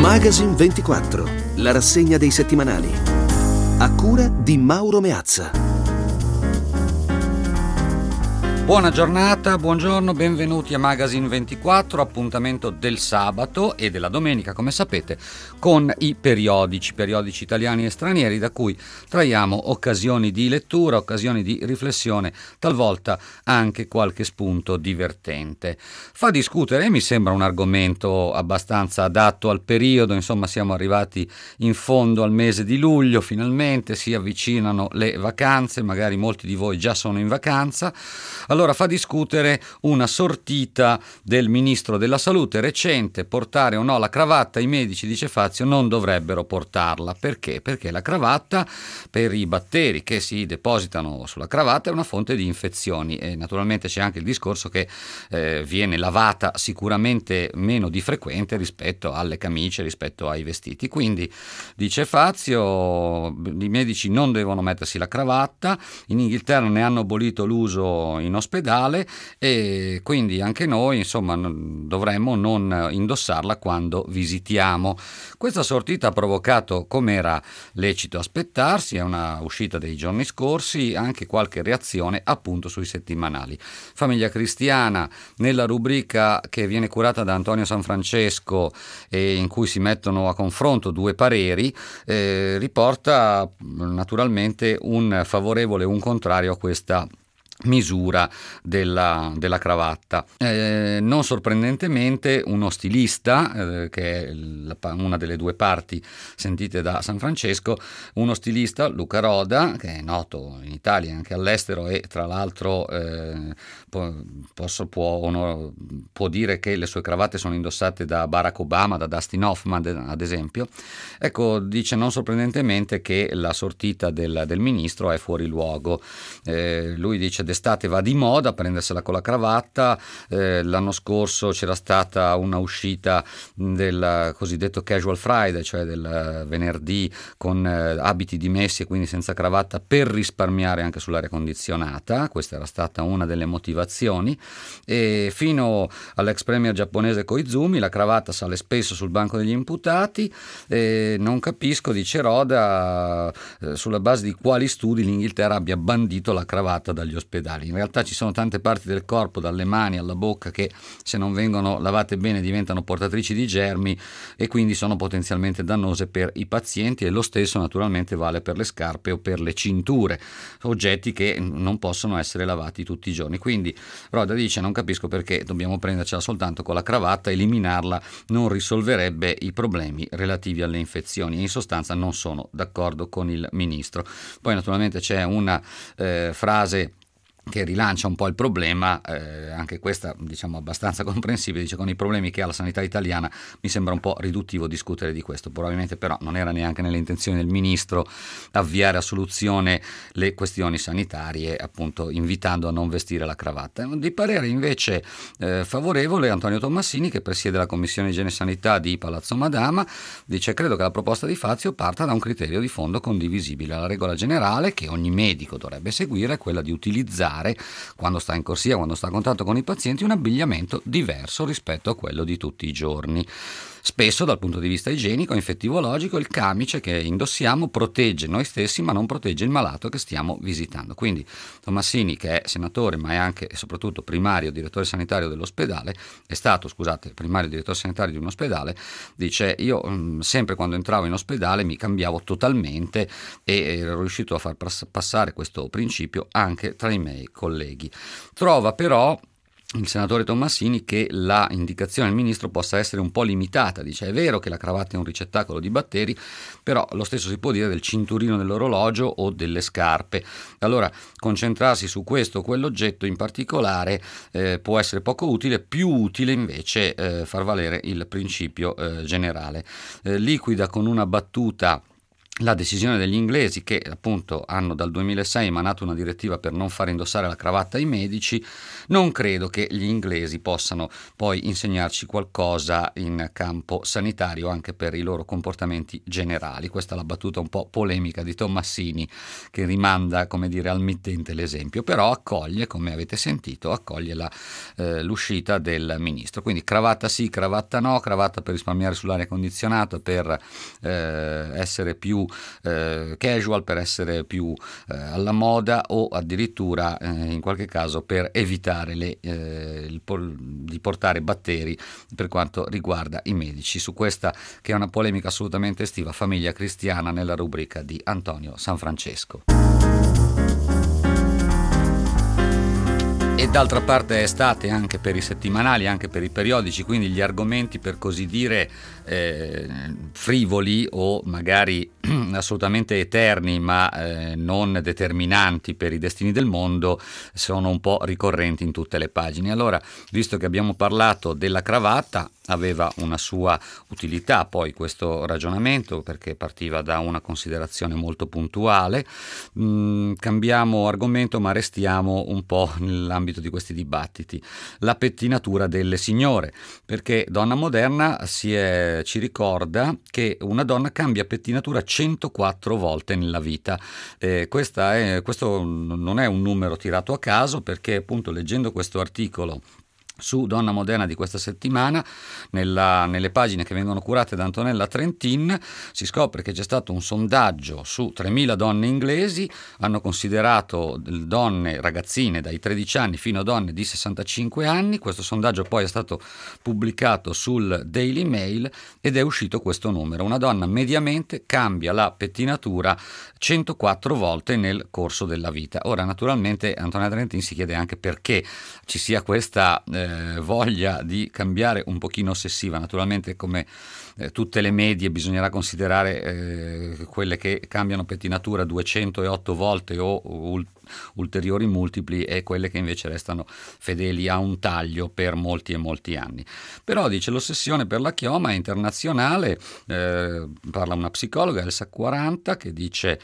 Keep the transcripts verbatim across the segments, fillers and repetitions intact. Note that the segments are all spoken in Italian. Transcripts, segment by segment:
Magazine ventiquattro, la rassegna dei settimanali. A cura di Mauro Meazza. Buona giornata, buongiorno, benvenuti a Magazine ventiquattro, appuntamento del sabato e della domenica, come sapete, con i periodici, periodici italiani e stranieri, da cui traiamo occasioni di lettura, occasioni di riflessione, talvolta anche qualche spunto divertente. Fa discutere, mi sembra un argomento abbastanza adatto al periodo, insomma siamo arrivati in fondo al mese di luglio, finalmente si avvicinano le vacanze, magari molti di voi già sono in vacanza. Allora fa discutere una sortita del ministro della salute recente: portare o no la cravatta. I medici, dice Fazio, non dovrebbero portarla. Perché? Perché la cravatta, per i batteri che si depositano sulla cravatta, è una fonte di infezioni, e naturalmente c'è anche il discorso che eh, viene lavata sicuramente meno di frequente rispetto alle camicie, rispetto ai vestiti. Quindi, dice Fazio, i medici non devono mettersi la cravatta. In Inghilterra ne hanno abolito l'uso in ospedale e quindi anche noi, insomma, dovremmo non indossarla quando visitiamo. Questa sortita ha provocato, come era lecito aspettarsi, è una uscita dei giorni scorsi, anche qualche reazione appunto sui settimanali. Famiglia Cristiana, nella rubrica che viene curata da Antonio Sanfrancesco e in cui si mettono a confronto due pareri, eh, riporta naturalmente un favorevole e un contrario a questa misura della, della cravatta. Eh, non sorprendentemente uno stilista, eh, che è la, una delle due parti sentite da San Francesco, uno stilista, Luca Roda, che è noto in Italia e anche all'estero, e tra l'altro eh, può, posso, può, no, può dire che le sue cravatte sono indossate da Barack Obama, da Dustin Hoffman ad esempio. Ecco, dice non sorprendentemente che la sortita del, del ministro è fuori luogo. Eh, lui dice: d'estate va di moda prendersela con la cravatta. Eh, l'anno scorso c'era stata una uscita del cosiddetto Casual Friday, cioè del venerdì con eh, abiti dimessi e quindi senza cravatta, per risparmiare anche sull'aria condizionata. Questa era stata una delle motivazioni. E fino all'ex premier giapponese Koizumi la cravatta sale spesso sul banco degli imputati. E non capisco, dice Roda, eh, sulla base di quali studi l'Inghilterra abbia bandito la cravatta dagli ospedali. In realtà ci sono tante parti del corpo, dalle mani alla bocca, che se non vengono lavate bene diventano portatrici di germi e quindi sono potenzialmente dannose per i pazienti, e lo stesso naturalmente vale per le scarpe o per le cinture, oggetti che non possono essere lavati tutti i giorni. Quindi Roda dice: non capisco perché dobbiamo prendercela soltanto con la cravatta, eliminarla non risolverebbe i problemi relativi alle infezioni. In sostanza non sono d'accordo con il ministro. Poi naturalmente c'è una eh, frase che rilancia un po' il problema, eh, anche questa diciamo abbastanza comprensibile. Dice: con i problemi che ha la sanità italiana mi sembra un po' riduttivo discutere di questo. Probabilmente però non era neanche nelle intenzioni del ministro avviare a soluzione le questioni sanitarie, appunto invitando a non vestire la cravatta. Di parere invece eh, favorevole Antonio Tommasini, che presiede la Commissione Igiene e Sanità di Palazzo Madama. Dice: credo che la proposta di Fazio parta da un criterio di fondo condivisibile. La regola generale che ogni medico dovrebbe seguire è quella di utilizzare, quando sta in corsia, quando sta a contatto con i pazienti, un abbigliamento diverso rispetto a quello di tutti i giorni. Spesso dal punto di vista igienico e infettivologico il camice che indossiamo protegge noi stessi ma non protegge il malato che stiamo visitando. Quindi Tommasini, che è senatore ma è anche e soprattutto primario direttore sanitario dell'ospedale, è stato scusate primario direttore sanitario di un ospedale, dice: io mh, sempre quando entravo in ospedale mi cambiavo totalmente e ero riuscito a far passare questo principio anche tra i miei colleghi. Trova però il senatore Tommasini che la indicazione del ministro possa essere un po' limitata. Dice: è vero che la cravatta è un ricettacolo di batteri, però lo stesso si può dire del cinturino dell'orologio o delle scarpe. Allora concentrarsi su questo o quell'oggetto in particolare eh, può essere poco utile, più utile invece eh, far valere il principio eh, generale. Eh, liquida con una battuta la decisione degli inglesi, che appunto hanno dal duemilasei emanato una direttiva per non far indossare la cravatta ai medici. Non credo che gli inglesi possano poi insegnarci qualcosa in campo sanitario anche per i loro comportamenti generali. Questa è la battuta un po' polemica di Tommasini, che rimanda, come dire, al mittente l'esempio, però accoglie, come avete sentito, accoglie la, eh, l'uscita del ministro. Quindi cravatta sì, cravatta no, cravatta per risparmiare sull'aria condizionata, per eh, essere più Eh, casual, per essere più eh, alla moda, o addirittura eh, in qualche caso per evitare le, eh, il por- di portare batteri per quanto riguarda i medici. Su questa, che è una polemica assolutamente estiva, Famiglia Cristiana nella rubrica di Antonio Sanfrancesco. E d'altra parte è estate anche per i settimanali, anche per i periodici, quindi gli argomenti, per così dire, eh, frivoli o magari assolutamente eterni ma eh, non determinanti per i destini del mondo, sono un po' ricorrenti in tutte le pagine. Allora, visto che abbiamo parlato della cravatta, aveva una sua utilità poi questo ragionamento, perché partiva da una considerazione molto puntuale. Mm, cambiamo argomento, ma restiamo un po' nell'ambito di questi dibattiti. La pettinatura delle signore, perché Donna Moderna si è, ci ricorda che una donna cambia pettinatura centoquattro volte nella vita. Eh, questa è, questo non è un numero tirato a caso, perché appunto leggendo questo articolo su Donna Moderna di questa settimana, nella, nelle pagine che vengono curate da Antonella Trentin, si scopre che c'è stato un sondaggio su tremila donne inglesi. Hanno considerato donne, ragazzine dai tredici anni fino a donne di sessantacinque anni. Questo sondaggio poi è stato pubblicato sul Daily Mail ed è uscito questo numero: una donna mediamente cambia la pettinatura centoquattro volte nel corso della vita. Ora, naturalmente, Antonella Trentin si chiede anche perché ci sia questa eh, voglia di cambiare un pochino ossessiva. Naturalmente, come eh, tutte le medie, bisognerà considerare eh, quelle che cambiano pettinatura duecentootto volte o ul- ulteriori multipli, e quelle che invece restano fedeli a un taglio per molti e molti anni. Però, dice, l'ossessione per la chioma è internazionale. Eh, parla una psicologa, Elsa quaranta, che dice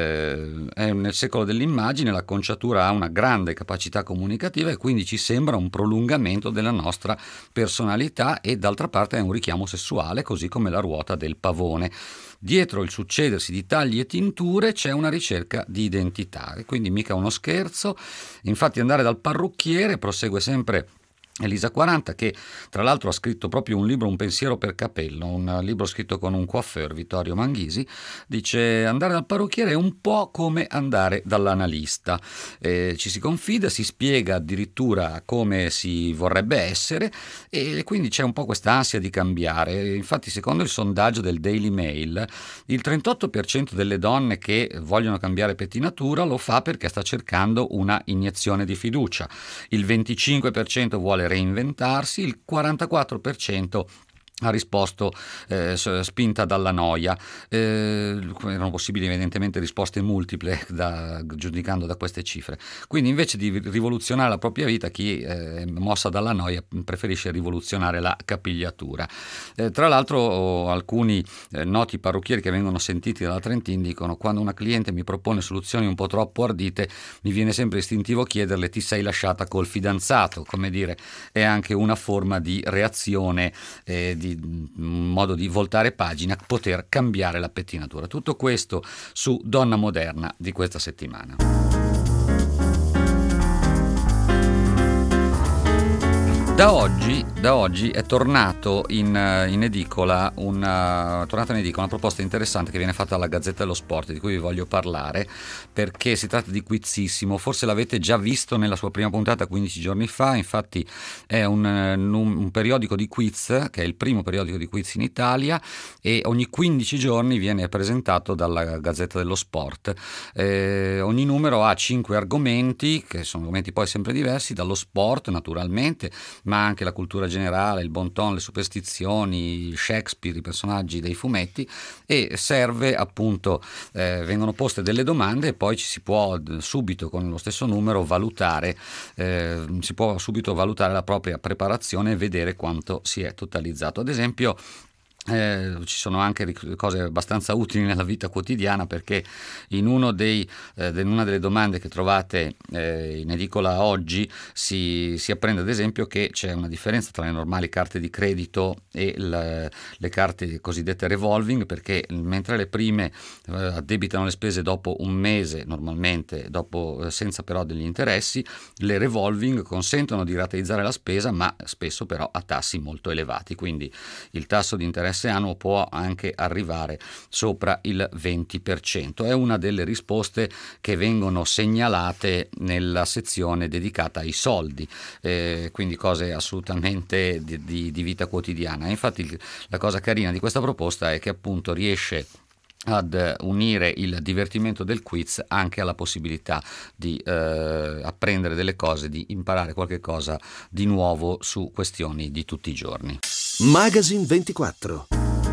eh, è nel secolo dell'immagine, la conciatura ha una grande capacità comunicativa e quindi ci sembra un prolungamento della nostra personalità, e d'altra parte è un richiamo sessuale, così come la ruota del pavone. Dietro il succedersi di tagli e tinture c'è una ricerca di identità, e quindi mica uno scherzo. Infatti andare dal parrucchiere, prosegue sempre Elisa quaranta, che tra l'altro ha scritto proprio un libro, Un pensiero per capello, un libro scritto con un coiffeur, Vittorio Manghisi, dice: andare dal parrucchiere è un po' come andare dall'analista, eh, ci si confida, si spiega addirittura come si vorrebbe essere, e quindi c'è un po' questa ansia di cambiare. Infatti, secondo il sondaggio del Daily Mail, il trentotto per cento delle donne che vogliono cambiare pettinatura lo fa perché sta cercando una iniezione di fiducia, il venticinque per cento vuole reinventarsi, il quarantaquattro per cento ha risposto eh, spinta dalla noia. Eh, erano possibili evidentemente risposte multiple, da, giudicando da queste cifre. Quindi, invece di rivoluzionare la propria vita, chi eh, è mossa dalla noia preferisce rivoluzionare la capigliatura. Eh, tra l'altro, oh, alcuni eh, noti parrucchieri che vengono sentiti dalla Trentin dicono: quando una cliente mi propone soluzioni un po' troppo ardite, mi viene sempre istintivo chiederle: ti sei lasciata col fidanzato? Come dire, è anche una forma di reazione, eh, di un modo di voltare pagina, poter cambiare la pettinatura. Tutto questo su Donna Moderna di questa settimana. Da oggi, da oggi è tornato in, in edicola una, tornata in edicola una proposta interessante che viene fatta dalla Gazzetta dello Sport, di cui vi voglio parlare, perché si tratta di Quizissimo. Forse l'avete già visto nella sua prima puntata quindici giorni fa. Infatti è un, un, un periodico di quiz, che è il primo periodico di quiz in Italia, e ogni quindici giorni viene presentato dalla Gazzetta dello Sport. Eh, ogni numero ha cinque argomenti, che sono argomenti poi sempre diversi, dallo sport naturalmente, ma anche la cultura generale, il bon ton, le superstizioni, Shakespeare, i personaggi dei fumetti, e serve appunto, eh, vengono poste delle domande e poi ci si può subito, con lo stesso numero, valutare, eh, si può subito valutare la propria preparazione e vedere quanto si è totalizzato. Ad esempio, Eh, ci sono anche cose abbastanza utili nella vita quotidiana, perché in, uno dei, eh, in una delle domande che trovate eh, in edicola oggi si, si apprende ad esempio che c'è una differenza tra le normali carte di credito e le, le carte cosiddette revolving, perché mentre le prime eh, addebitano le spese dopo un mese normalmente, dopo, eh, senza però degli interessi, le revolving consentono di rateizzare la spesa, ma spesso però a tassi molto elevati, quindi il tasso di interesse annuo può anche arrivare sopra il venti per cento. È una delle risposte che vengono segnalate nella sezione dedicata ai soldi, eh, quindi cose assolutamente di, di, di vita quotidiana. Infatti la cosa carina di questa proposta è che appunto riesce ad unire il divertimento del quiz anche alla possibilità di eh, apprendere delle cose, di imparare qualche cosa di nuovo su questioni di tutti i giorni. Magazine ventiquattro.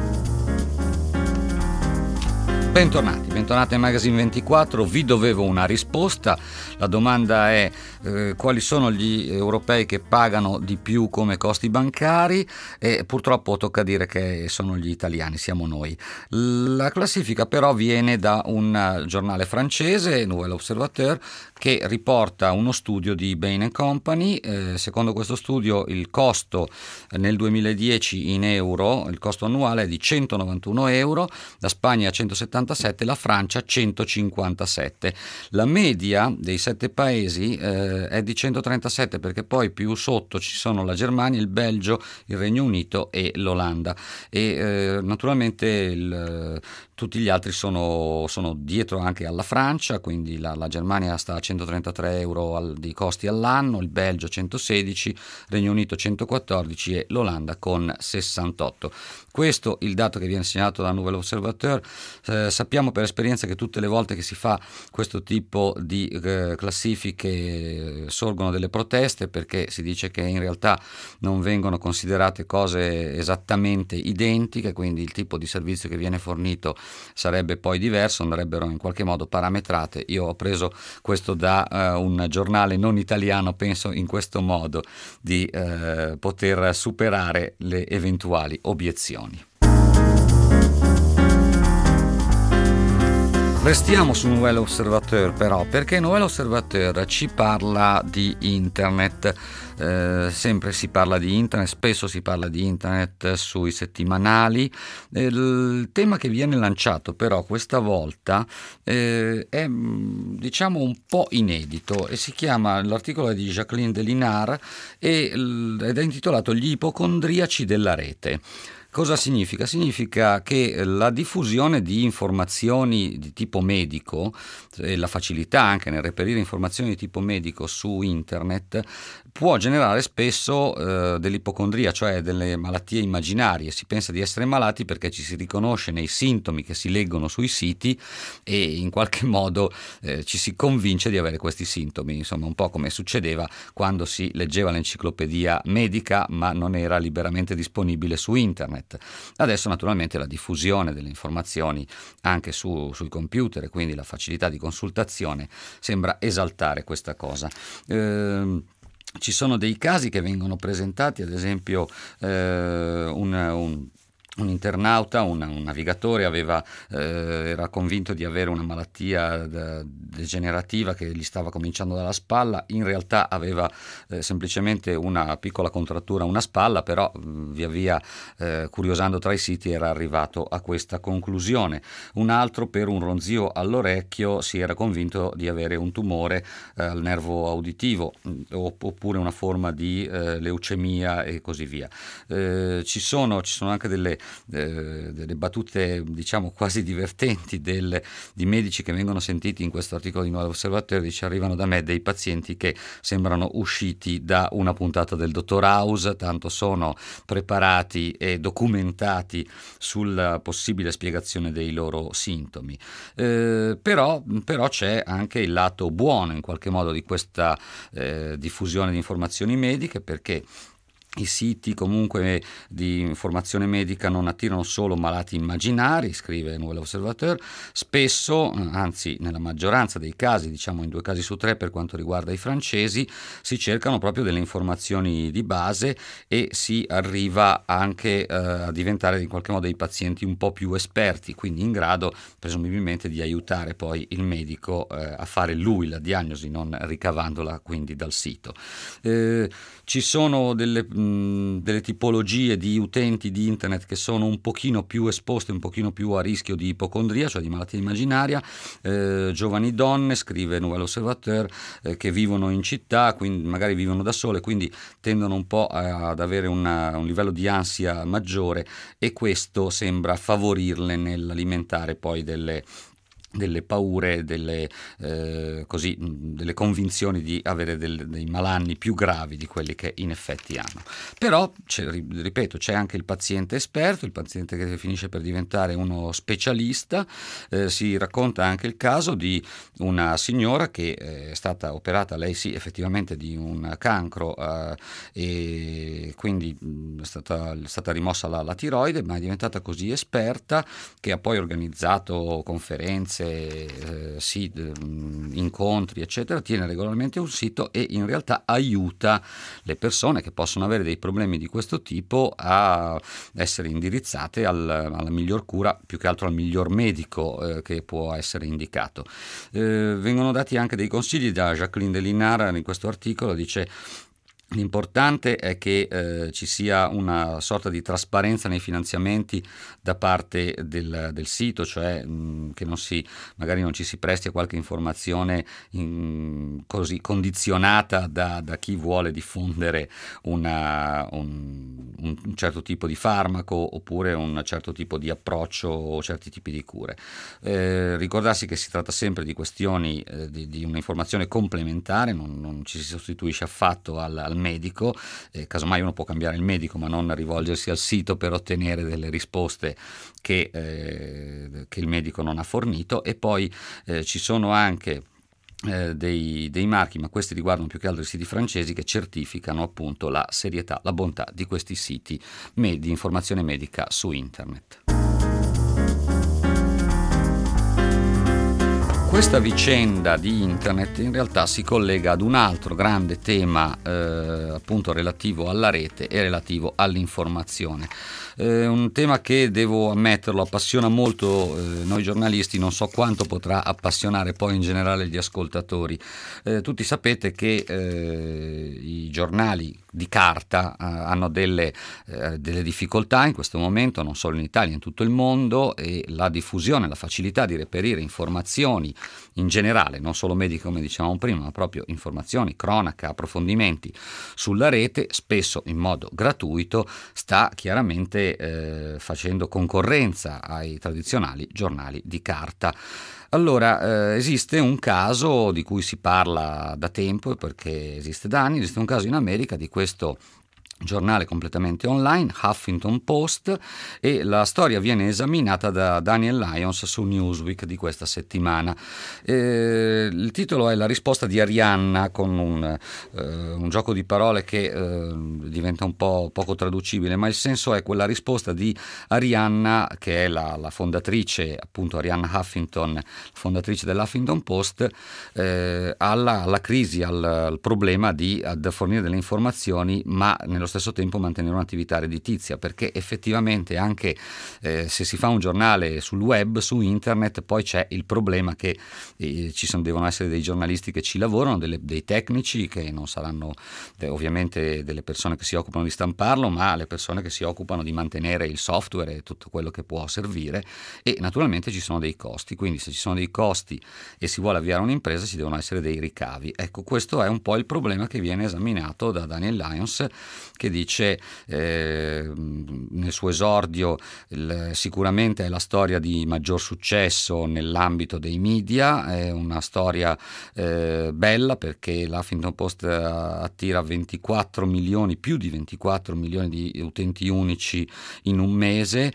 Bentornati, bentornati a Magazine ventiquattro. Vi dovevo una risposta. La domanda è eh, quali sono gli europei che pagano di più come costi bancari, e purtroppo tocca dire che sono gli italiani, siamo noi. La classifica però viene da un giornale francese, Nouvel Observateur, che riporta uno studio di Bain and Company. Eh, secondo questo studio il costo nel duemiladieci in euro, il costo annuale è di centonovantuno euro, la Spagna centosettantasette, la Francia centocinquantasette. La media dei sette paesi eh, è di centotrentasette, perché poi più sotto ci sono la Germania, il Belgio, il Regno Unito e l'Olanda, e eh, naturalmente il, tutti gli altri sono, sono dietro anche alla Francia, quindi la, la Germania sta a centotrentatré euro al, di costi all'anno, il Belgio centosedici, Regno Unito centoquattordici e l'Olanda con sessantotto. Questo il dato che viene segnalato da Nouvel Observateur. Eh, sappiamo per esperienza che tutte le volte che si fa questo tipo di eh, classifiche eh, sorgono delle proteste, perché si dice che in realtà non vengono considerate cose esattamente identiche, quindi il tipo di servizio che viene fornito sarebbe poi diverso, andrebbero in qualche modo parametrate. Io ho preso questo da uh, un giornale non italiano, penso in questo modo di uh, poter superare le eventuali obiezioni. Restiamo su Nouvel Observateur però, perché Nouvel Observateur ci parla di internet. Eh, sempre si parla di internet, spesso si parla di internet sui settimanali. Il tema che viene lanciato però questa volta eh, è diciamo un po' inedito, e si chiama, l'articolo è di Jacqueline Delinar e, ed è intitolato Gli ipocondriaci della rete. Cosa significa? Significa che la diffusione di informazioni di tipo medico e la facilità anche nel reperire informazioni di tipo medico su internet può generare spesso eh, dell'ipocondria, cioè delle malattie immaginarie. Si pensa di essere malati perché ci si riconosce nei sintomi che si leggono sui siti e in qualche modo eh, ci si convince di avere questi sintomi, insomma un po' come succedeva quando si leggeva l'enciclopedia medica ma non era liberamente disponibile su internet. Adesso naturalmente la diffusione delle informazioni anche su, sui computer e quindi la facilità di consultazione sembra esaltare questa cosa. Eh, ci sono dei casi che vengono presentati, ad esempio eh, un, un Un internauta, un, un navigatore aveva, eh, era convinto di avere una malattia de- degenerativa che gli stava cominciando dalla spalla. In realtà aveva eh, semplicemente una piccola contrattura a una spalla, però mh, via via eh, curiosando tra i siti era arrivato a questa conclusione. Un altro, per un ronzio all'orecchio, si era convinto di avere un tumore eh, al nervo uditivo, mh, oppure una forma di eh, leucemia e così via. Eh, ci sono, ci sono anche delle Eh, delle battute diciamo quasi divertenti del, di medici che vengono sentiti in questo articolo di Nuovo Osservatore. Dice: arrivano da me dei pazienti che sembrano usciti da una puntata del Dottor House, tanto sono preparati e documentati sulla possibile spiegazione dei loro sintomi. Eh, però, però c'è anche il lato buono in qualche modo di questa eh, diffusione di informazioni mediche, perché I siti comunque di informazione medica non attirano solo malati immaginari, scrive Nouvel Observateur, spesso, anzi nella maggioranza dei casi, diciamo in due casi su tre per quanto riguarda i francesi, si cercano proprio delle informazioni di base e si arriva anche eh, a diventare in qualche modo dei pazienti un po' più esperti, quindi in grado presumibilmente di aiutare poi il medico eh, a fare lui la diagnosi, non ricavandola quindi dal sito. Eh, ci sono delle delle tipologie di utenti di internet che sono un pochino più esposte, un pochino più a rischio di ipocondria, cioè di malattia immaginaria, eh, giovani donne, scrive Nouvel Observateur, eh, che vivono in città, quindi magari vivono da sole, quindi tendono un po' ad avere una, un livello di ansia maggiore, e questo sembra favorirle nell'alimentare poi delle delle paure, delle, eh, così, delle convinzioni di avere del, dei malanni più gravi di quelli che in effetti hanno. Però, ripeto, c'è anche il paziente esperto, il paziente che finisce per diventare uno specialista. Eh, si racconta anche il caso di una signora che è stata operata, lei sì, effettivamente di un cancro, eh, e quindi è stata, è stata rimossa la, la tiroide, ma è diventata così esperta che ha poi organizzato conferenze, Eh, sì, incontri eccetera, tiene regolarmente un sito e in realtà aiuta le persone che possono avere dei problemi di questo tipo a essere indirizzate al, alla miglior cura, più che altro al miglior medico eh, che può essere indicato. Eh, vengono dati anche dei consigli da Jacqueline Delinar in questo articolo, dice: l'importante è che eh, ci sia una sorta di trasparenza nei finanziamenti da parte del, del sito, cioè mh, che non si, magari non ci si presti a qualche informazione in, così condizionata da, da chi vuole diffondere una, un, un certo tipo di farmaco oppure un certo tipo di approccio o certi tipi di cure. Eh, ricordarsi che si tratta sempre di questioni eh, di, di un'informazione complementare, non, non ci si sostituisce affatto al, al medico, eh, casomai uno può cambiare il medico ma non rivolgersi al sito per ottenere delle risposte che, eh, che il medico non ha fornito. E poi eh, ci sono anche eh, dei, dei marchi, ma questi riguardano più che altro i siti francesi, che certificano appunto la serietà, la bontà di questi siti med- di informazione medica su internet. Questa vicenda di internet in realtà si collega ad un altro grande tema eh, appunto relativo alla rete e relativo all'informazione. Eh, un tema che, devo ammetterlo, appassiona molto eh, noi giornalisti, non so quanto potrà appassionare poi in generale gli ascoltatori. Eh, tutti sapete che eh, i giornali di carta eh, hanno delle, eh, delle difficoltà in questo momento, non solo in Italia, in tutto il mondo, e la diffusione, la facilità di reperire informazioni in generale, non solo mediche come dicevamo prima, ma proprio informazioni, cronaca, approfondimenti sulla rete, spesso in modo gratuito, sta chiaramente eh, facendo concorrenza ai tradizionali giornali di carta. Allora, eh, esiste un caso di cui si parla da tempo, perché esiste da anni, esiste un caso in America di questo giornale completamente online, Huffington Post, e la storia viene esaminata da Daniel Lyons su Newsweek di questa settimana. Eh, il titolo è La risposta di Arianna, con un, eh, un gioco di parole che eh, diventa un po' poco traducibile, ma il senso è quella risposta di Arianna, che è la, la fondatrice, appunto Arianna Huffington, fondatrice dell'Huffington Post, eh, alla, alla crisi, al, al problema di ad fornire delle informazioni, ma nello stesso tempo mantenere un'attività redditizia, perché effettivamente anche eh, se si fa un giornale sul web, su internet, poi c'è il problema che eh, ci sono, devono essere dei giornalisti che ci lavorano, delle, dei tecnici che non saranno eh, ovviamente delle persone che si occupano di stamparlo, ma le persone che si occupano di mantenere il software e tutto quello che può servire, e naturalmente ci sono dei costi. Quindi se ci sono dei costi e si vuole avviare un'impresa, ci devono essere dei ricavi. Ecco, questo è un po' il problema che viene esaminato da Daniel Lyons, che dice eh, nel suo esordio il, sicuramente è la storia di maggior successo nell'ambito dei media, è una storia eh, bella, perché l'Huffington Post attira ventiquattro milioni, più di ventiquattro milioni di utenti unici in un mese,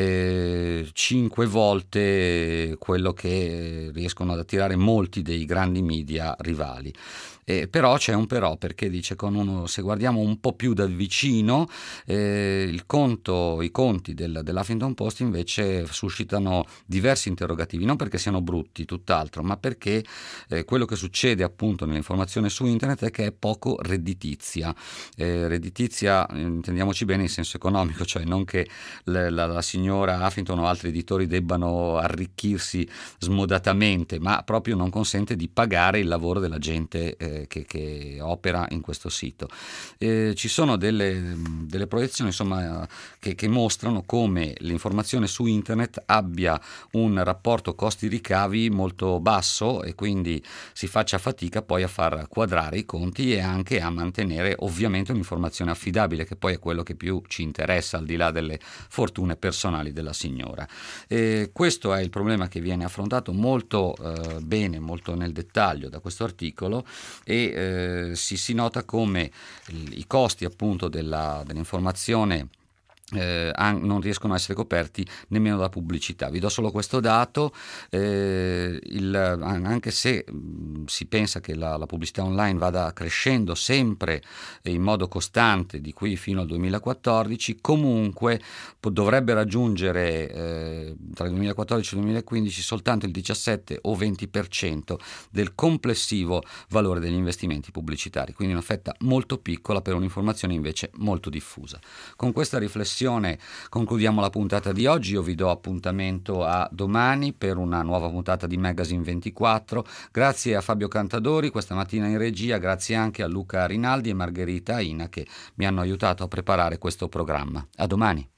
eh, cinque volte quello che riescono ad attirare molti dei grandi media rivali. Eh, però c'è un però, perché dice con uno, se guardiamo un po' più da vicino, eh, il conto, i conti del, dell'Huffington Post invece suscitano diversi interrogativi, non perché siano brutti, tutt'altro, ma perché eh, quello che succede appunto nell'informazione su internet è che è poco redditizia. Eh, redditizia, intendiamoci bene in senso economico, cioè non che la, la, la signora Huffington o altri editori debbano arricchirsi smodatamente, ma proprio non consente di pagare il lavoro della gente eh, che, che opera in questo sito. Eh, ci sono delle, delle proiezioni insomma che, che mostrano come l'informazione su internet abbia un rapporto costi-ricavi molto basso e quindi si faccia fatica poi a far quadrare i conti e anche a mantenere ovviamente un'informazione affidabile, che poi è quello che più ci interessa al di là delle fortune personali della signora. E questo è il problema che viene affrontato molto eh, bene, molto nel dettaglio da questo articolo, e eh, si, si nota come i costi appunto della, dell'informazione Eh, non riescono a essere coperti nemmeno da pubblicità. Vi do solo questo dato, eh, il, anche se mh, si pensa che la, la pubblicità online vada crescendo sempre in modo costante di qui fino al duemilaquattordici, comunque po- dovrebbe raggiungere eh, tra il duemilaquattordici e il duemilaquindici soltanto il diciassette o venti per cento del complessivo valore degli investimenti pubblicitari, quindi una fetta molto piccola per un'informazione invece molto diffusa. Con questa riflessione concludiamo la puntata di oggi. Io vi do appuntamento a domani per una nuova puntata di Magazine ventiquattro. Grazie a Fabio Cantadori questa mattina in regia, grazie anche a Luca Rinaldi e Margherita Aina che mi hanno aiutato a preparare questo programma. A domani.